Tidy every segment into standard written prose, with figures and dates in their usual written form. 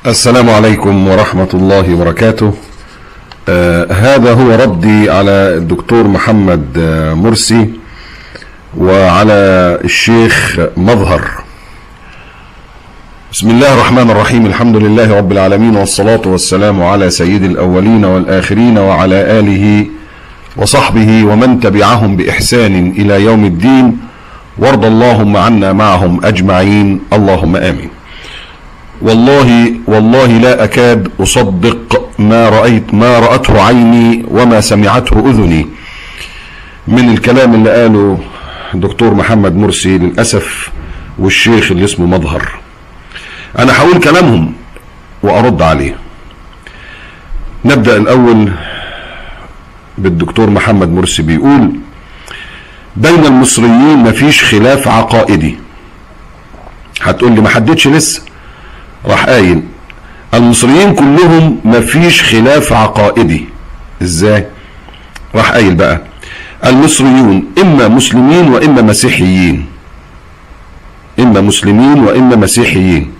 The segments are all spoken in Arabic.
السلام عليكم ورحمة الله وبركاته. هذا هو ردي على الدكتور محمد مرسي وعلى الشيخ مظهر. بسم الله الرحمن الرحيم، الحمد لله رب العالمين، والصلاة والسلام على سيد الأولين والآخرين وعلى آله وصحبه ومن تبعهم بإحسان إلى يوم الدين، وارض اللهم عنا معهم أجمعين، اللهم آمين. والله لا أكاد أصدق ما رأته عيني وما سمعته أذني من الكلام اللي قاله الدكتور محمد مرسي للأسف والشيخ اللي اسمه مظهر. أنا هقول كلامهم وأرد عليه. نبدأ الأول بالدكتور محمد مرسي، بيقول بين المصريين مفيش خلاف عقائدي. هتقول لي ما حددش لسه، راح قايل المصريين كلهم مفيش خلاف عقائدي. ازاي؟ راح قايل بقى المصريون اما مسلمين واما مسيحيين، اما مسلمين واما مسيحيين،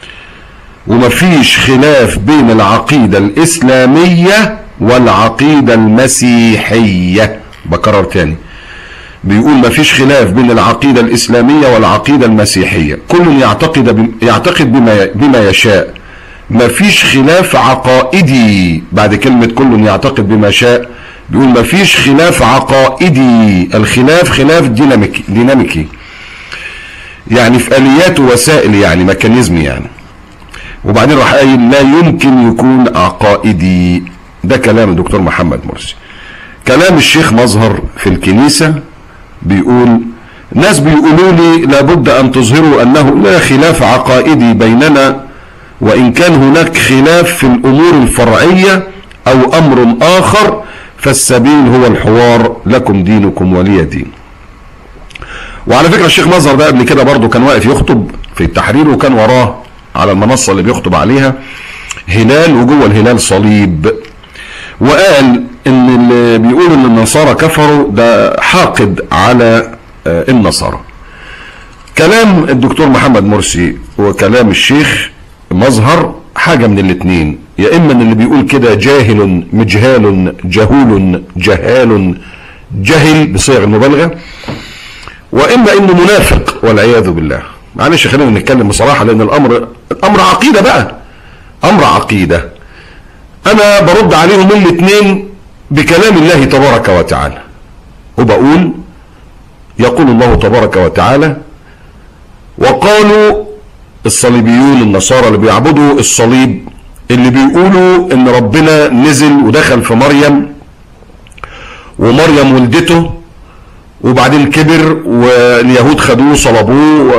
ومفيش خلاف بين العقيدة الاسلامية والعقيدة المسيحية. بكرر تاني، بيقول مفيش خلاف بين العقيدة الإسلامية والعقيدة المسيحية، كل يعتقد بما يشاء. مفيش خلاف عقائدي. بعد كلمة كل يعتقد بما شاء بيقول مفيش خلاف عقائدي. الخلاف خلاف ديناميكي، يعني في آليات ووسائل، يعني ميكانيزم يعني. وبعدين راح قايل لا يمكن يكون عقائدي. ده كلام الدكتور محمد مرسي. كلام الشيخ مظهر في الكنيسة بيقول ناس بيقولوا لي لابد أن تظهروا أنه لا خلاف عقائدي بيننا، وإن كان هناك خلاف في الأمور الفرعية أو أمر آخر فالسبيل هو الحوار، لكم دينكم ولي دين. وعلى فكرة الشيخ مظهر ده قبل كده برضه كان واقف يخطب في التحرير، وكان وراه على المنصة اللي بيخطب عليها هلال، وجوه الهلال صليب، وقال ان اللي بيقولوا ان النصارى كفروا ده حاقد على النصارى. كلام الدكتور محمد مرسي وكلام الشيخ مظهر حاجة من الاتنين، يا اما ان اللي بيقول كده جاهل مجهال جهول جهال جهل بصيغ المبالغة، واما انه منافق والعياذ بالله. معلش خلينا نتكلم بصراحة، لان الامر عقيدة بقى، امر عقيدة. انا برد عليهم الاثنين بكلام الله تبارك وتعالى، وبقول يقول الله تبارك وتعالى وقالوا الصليبيون النصارى اللي بيعبدوا الصليب، اللي بيقولوا ان ربنا نزل ودخل في مريم ومريم ولدته وبعدين كبر واليهود خدوه صلبوه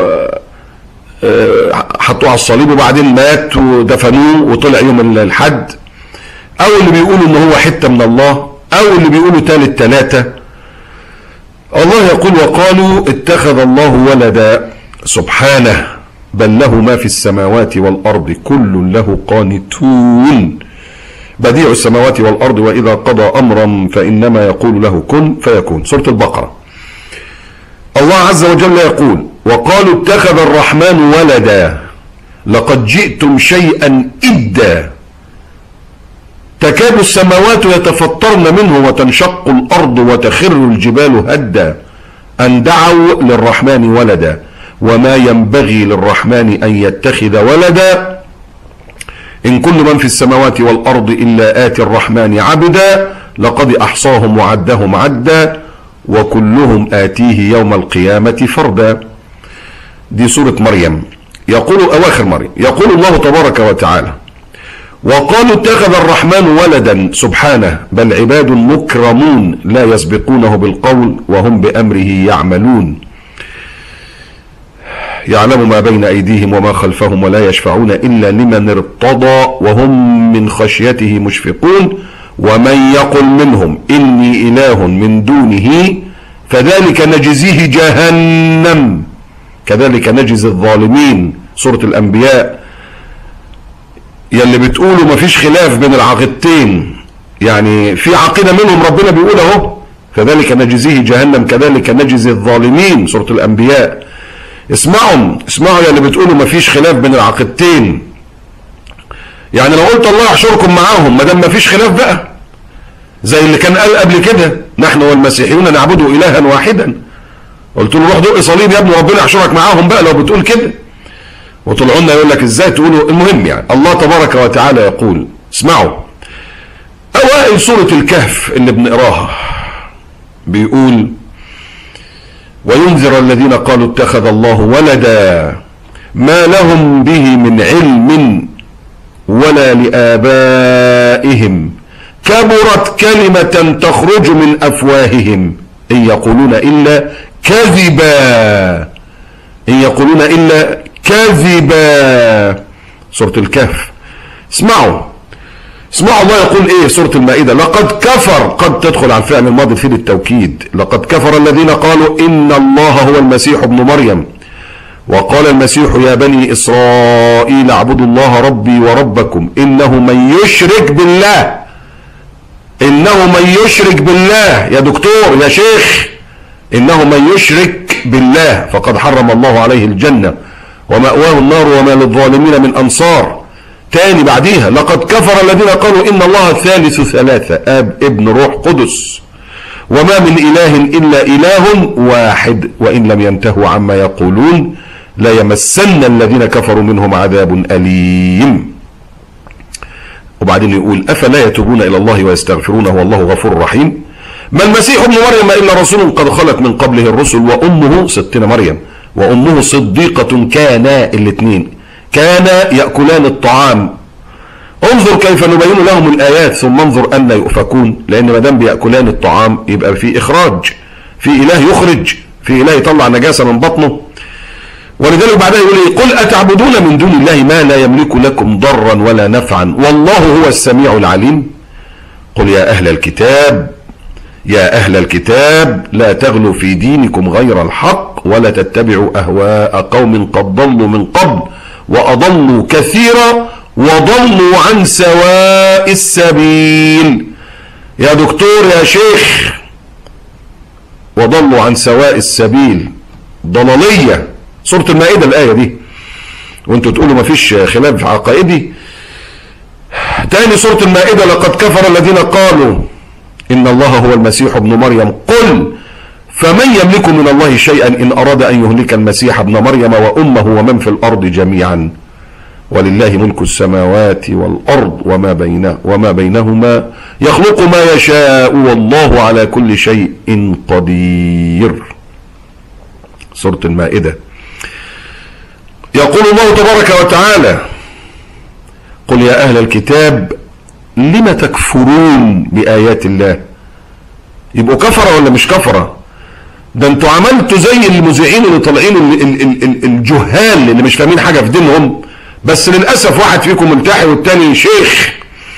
حطوه على الصليب وبعدين مات ودفنوه وطلع يوم الحد، او اللي بيقولوا ان هو حتة من الله، او اللي بيقولوا ثالث ثلاثة. الله يقول وقالوا اتخذ الله ولدا، سبحانه بل له ما في السماوات والارض كل له قانتون، بديع السماوات والارض واذا قضى امرا فانما يقول له كن فيكون. سورة البقرة. الله عز وجل يقول وقالوا اتخذ الرحمن ولدا لقد جئتم شيئا إدا تكاد السماوات يتفطرن منه وتنشق الأرض وتخر الجبال هدا أن دعوا للرحمن ولدا وما ينبغي للرحمن أن يتخذ ولدا إن كل من في السماوات والأرض إلا آتي الرحمن عبدا لقد أحصاهم وعدهم عدا وكلهم آتيه يوم القيامة فردا. دي سورة مريم. يقول أواخر مريم، يقول الله تبارك وتعالى وقالوا اتخذ الرحمن ولدا سبحانه بل عباد مكرمون لا يسبقونه بالقول وهم بأمره يعملون يعلم ما بين أيديهم وما خلفهم ولا يشفعون إلا لمن ارتضى وهم من خشيته مشفقون ومن يقل منهم إني إله من دونه فذلك نجزيه جهنم كذلك نجزي الظالمين. سورة الأنبياء. يلي بتقولوا مفيش خلاف بين العقيدتين، يعني في عقيدة منهم ربنا بيقول اهو فذلك نجزيه جهنم كذلك نجزي الظالمين. سورة الأنبياء. اسمعوا يلي بتقولوا مفيش خلاف بين العقيدتين، يعني لو قلت الله يحشركم معاهم ما دام ما فيش خلاف بقى، زي اللي كان قال قبل كده نحن والمسيحيون نعبد إلها واحدا، قلت له روح دق صليب يا ابني ربنا يحشرك معاهم بقى لو بتقول كده. وطلعوا لنا يقول لك ازاي تقولوا. المهم يعني الله تبارك وتعالى يقول، اسمعوا اوائل سورة الكهف اللي بنقراها بيقول وينذر الذين قالوا اتخذ الله ولدا ما لهم به من علم ولا لآبائهم كبرت كلمة تخرج من أفواههم إن يقولون إلا كذبا، إن يقولون إلا كذبا. سورة الكهف. اسمعوا الله يقول ايه سورة المائدة، لقد كفر، قد تدخل على الفعل الماضي في التوكيد، لقد كفر الذين قالوا إن الله هو المسيح ابن مريم وقال المسيح يا بني إسرائيل اعبدوا الله ربي وربكم إنه من يشرك بالله، إنه من يشرك بالله يا دكتور يا شيخ، إنه من يشرك بالله فقد حرم الله عليه الجنة ومأواه النار وما للظالمين من أنصار. تاني بعديها لقد كفر الذين قالوا إن الله ثالث ثلاثة آب ابن روح قدس وما من إله إلا إله واحد وإن لم ينتهوا عما يقولون لا يمسن الذين كفروا منهم عذاب أليم. وبعدين يقول أفلا يتوبون إلى الله ويستغفرونه والله غفور رحيم. ما المسيح ابن مريم إلا رسول قد خلت من قبله الرسل وأمه ستنا مريم وأمه صديقة كانا الاثنين كانا يأكلان الطعام. انظر كيف نبين لهم الآيات ثم انظر أن يؤفكون، لأن ما دام بيأكلان الطعام يبقى في إخراج، في إله يخرج، في إله يطلع نجاسة من بطنه. ولذلك بعدها يقول قل أتعبدون من دون الله ما لا يملك لكم ضرا ولا نفعا والله هو السميع العليم. قل يا أهل الكتاب يا أهل الكتاب لا تغلوا في دينكم غير الحق ولا تتبعوا أهواء قوم قد ضلوا من قبل وأضلوا كثيرا وضلوا عن سواء السبيل. يا دكتور يا شيخ، وضلوا عن سواء السبيل ضلالية. سورة المائدة الآية دي وانتوا تقولوا ما فيش خلاف عقائدي. تاني سورة المائدة لقد كفر الذين قالوا إن الله هو المسيح ابن مريم قل فمن يملك من الله شيئا إن أراد أن يهلك المسيح ابن مريم وأمه ومن في الأرض جميعا ولله ملك السماوات والأرض وما بينهما يخلق ما يشاء والله على كل شيء قدير. سورة المائدة. يقول الله تبارك وتعالى قل يا أهل الكتاب لم تكفرون بآيات الله. يبقوا كفرة ولا مش كفرة؟ ده انتوا عملتوا زي المذيعين اللي طالعين الجهال اللي مش فاهمين حاجة في دينهم، بس للأسف واحد فيكم ملتحي والتاني شيخ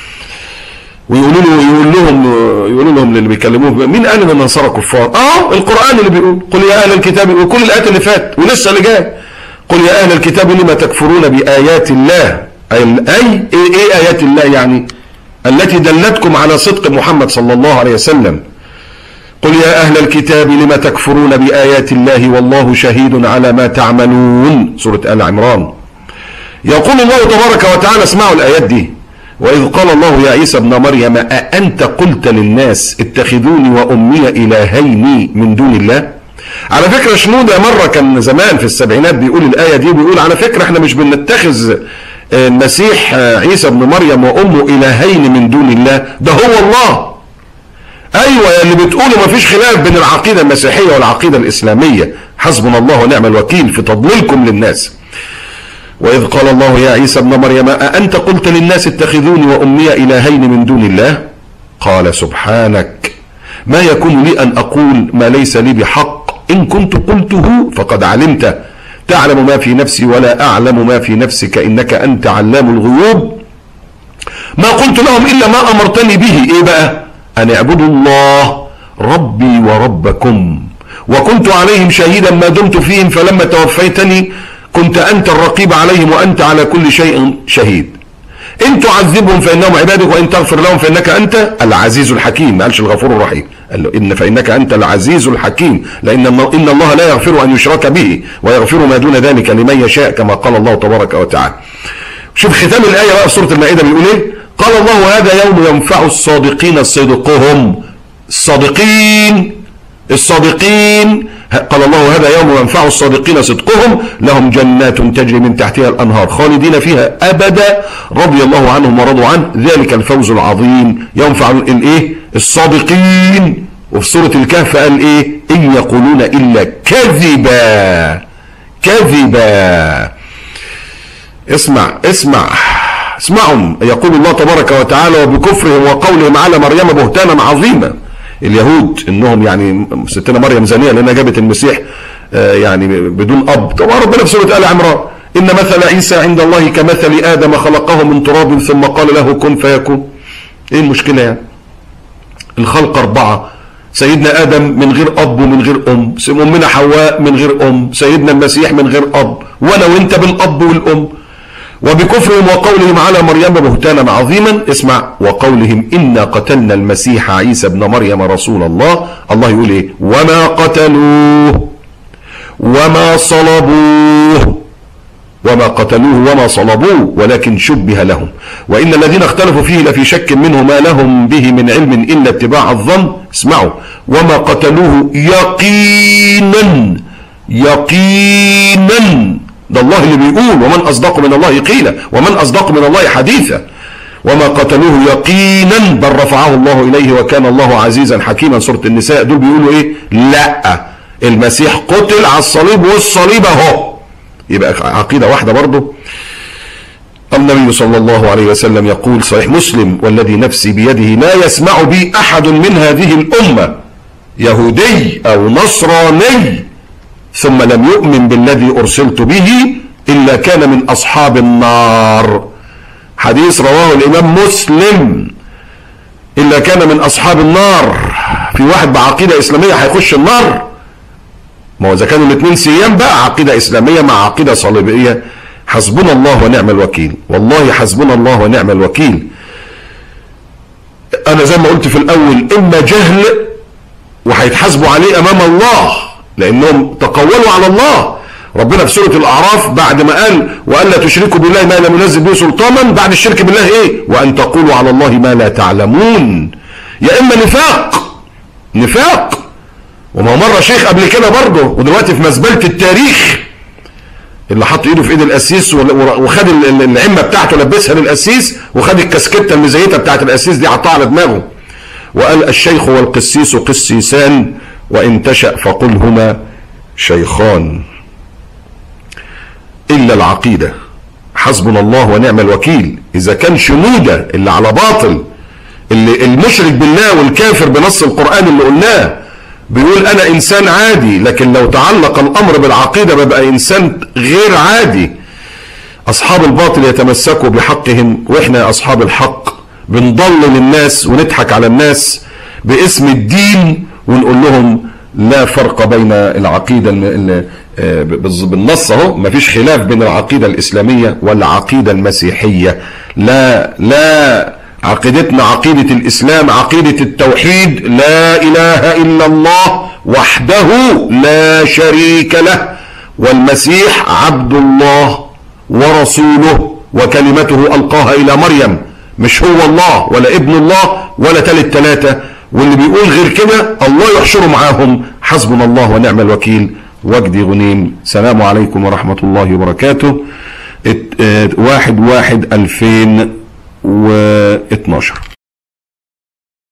ويقولوا لهم اللي بيكلموه مين قال ان النصارى كفار؟ القرآن اللي بيقول قل يا أهل الكتاب وكل الآيات اللي فات ولسه اللي جاي قل يا أهل الكتاب لما تكفرون بآيات الله. أي ايه آيات الله؟ يعني التي دلتكم على صدق محمد صلى الله عليه وسلم. قل يا أهل الكتاب لما تكفرون بآيات الله والله شهيد على ما تعملون. سورة آل عمران. يقول الله تبارك وتعالى اسمعوا الآيات دي وإذ قال الله يا عيسى ابن مريم أأنت قلت للناس اتخذوني وأمي إلهين من دون الله. على فكرة شنودة مرة كان زمان في السبعينات بيقول الآية دي، بيقول على فكرة احنا مش بنتخذ المسيح عيسى ابن مريم وأمه إلهين من دون الله، ده هو الله. أيوة اللي بتقولوا ما فيش خلاف بين العقيدة المسيحية والعقيدة الإسلامية، حسبنا الله ونعم الوكيل في تضليلكم للناس. وإذ قال الله يا عيسى ابن مريم أأنت قلت للناس اتخذوني وأمي إلهين من دون الله قال سبحانك ما يكون لي أن أقول ما ليس لي بحق إن كنت قلته فقد علمته تعلم ما في نفسي ولا أعلم ما في نفسك إنك أنت علام الغيوب. ما قلت لهم إلا ما أمرتني به. إيه بقى؟ أن اعبدوا الله ربي وربكم وكنت عليهم شهيدا ما دمت فيهم فلما توفيتني كنت أنت الرقيب عليهم وأنت على كل شيء شهيد. إن تعذبهم فإنهم عبادك وإن تغفر لهم فإنك أنت العزيز الحكيم. ما قالش الغفور الرحيم، قال له إن فإنك أنت العزيز الحكيم، لأن إن الله لا يغفر أن يشرك به ويغفر ما دون ذلك لمن يشاء كما قال الله تبارك وتعالى. شوف ختام الآية بقى في سورة المائدة بيقول ايه؟ قال الله هذا يوم ينفع الصادقين صدقهم. الصادقين قال الله هذا يوم ينفع الصادقين صدقهم لهم جنات تجري من تحتها الأنهار خالدين فيها أبدا رضي الله عنهم ورضوا عنه ذلك الفوز العظيم. ينفع الايه؟ الصادقين. وفي سورة الكهف قال ايه؟ إن يقولون إلا كذبا. اسمعهم يقول الله تبارك وتعالى وبكفرهم وقولهم على مريم بهتانا عظيما. اليهود انهم يعني ستنا مريم زانيه لانها جابت المسيح يعني بدون اب. طبعا ربنا في سوره ال عمران ان مثل عيسى عند الله كمثل ادم خلقه من تراب ثم قال له كن فيكون. ايه المشكله يعني؟ الخلق 4 سيدنا ادم من غير اب ومن غير ام، امنا حواء من غير ام، سيدنا المسيح من غير اب، وانا وانت بالاب والام. وبكفرهم وقولهم على مريم بهتانا عظيما. اسمع وقولهم إنا قتلنا المسيح عيسى ابن مريم رسول الله. الله يقول ايه؟ وما قتلوه وما صلبوه ولكن شبه لهم وإن الذين اختلفوا فيه لفي شك منه ما لهم به من علم إلا اتباع الظن. اسمعوا وما قتلوه يقينا. ده الله اللي بيقول ومن أصدق من الله قيلا ومن أصدق من الله حديثا. وما قتلوه يقينا بل رفعه الله إليه وكان الله عزيزا حكيما. سورة النساء. دول بيقولوا ايه؟ لا المسيح قتل على الصليب والصليب اهو. يبقى عقيدة واحدة برضه. النبي صلى الله عليه وسلم يقول صحيح مسلم والذي نفسي بيده لا يسمع بي أحد من هذه الأمة يهودي أو نصراني ثم لم يؤمن بالذي أرسلت به إلا كان من أصحاب النار. حديث رواه الإمام مسلم. إلا كان من أصحاب النار. في واحد بعقيدة إسلامية هيخش النار؟ ما هو إذا كانوا الاثنين سيام بقى عقيدة إسلامية مع عقيدة صليبية. حسبنا الله ونعم الوكيل. والله حسبنا الله ونعم الوكيل. أنا زي ما قلت في الأول إما جهل وهيتحاسبوا عليه أمام الله لأنهم تقولوا على الله. ربنا في سورة الأعراف بعد ما قال وأن لا تشركوا بالله ما لم ينزل به سلطانا، بعد الشرك بالله إيه؟ وأن تقولوا على الله ما لا تعلمون. يا إما نفاق. وما هو مرة شيخ قبل كده برضه ودلوقتي في مزبلة التاريخ اللي حط ايده في ايد القسيس وخد العمة بتاعته لبسها للقسيس وخد الكسكتة المزيتة بتاعت القسيس دي حطها على دماغه وقال الشيخ والقسيس قسيسان وإن تشأ فقل هما شيخان. إلا العقيدة حسبنا الله ونعم الوكيل. إذا كان شنودة اللي على باطل اللي المشرك بالله والكافر بنص القرآن اللي قلناه بيقول أنا إنسان عادي، لكن لو تعلق الأمر بالعقيدة ببقى إنسان غير عادي. أصحاب الباطل يتمسكوا بحقهم وإحنا أصحاب الحق بنضلل الناس ونضحك على الناس باسم الدين ونقول لهم لا فرق بين العقيدة بالنص اهو مفيش خلاف بين العقيدة الإسلامية والعقيدة المسيحية. لا عقيدتنا عقيدة الإسلام عقيدة التوحيد لا إله إلا الله وحده لا شريك له والمسيح عبد الله ورسوله وكلمته ألقاها إلى مريم. مش هو الله ولا ابن الله ولا ثلاثة واللي بيقول غير كده الله يحشره معاهم. حسبنا الله ونعم الوكيل. وجدي غنيم. السلام عليكم ورحمة الله وبركاته. 1/1/2012.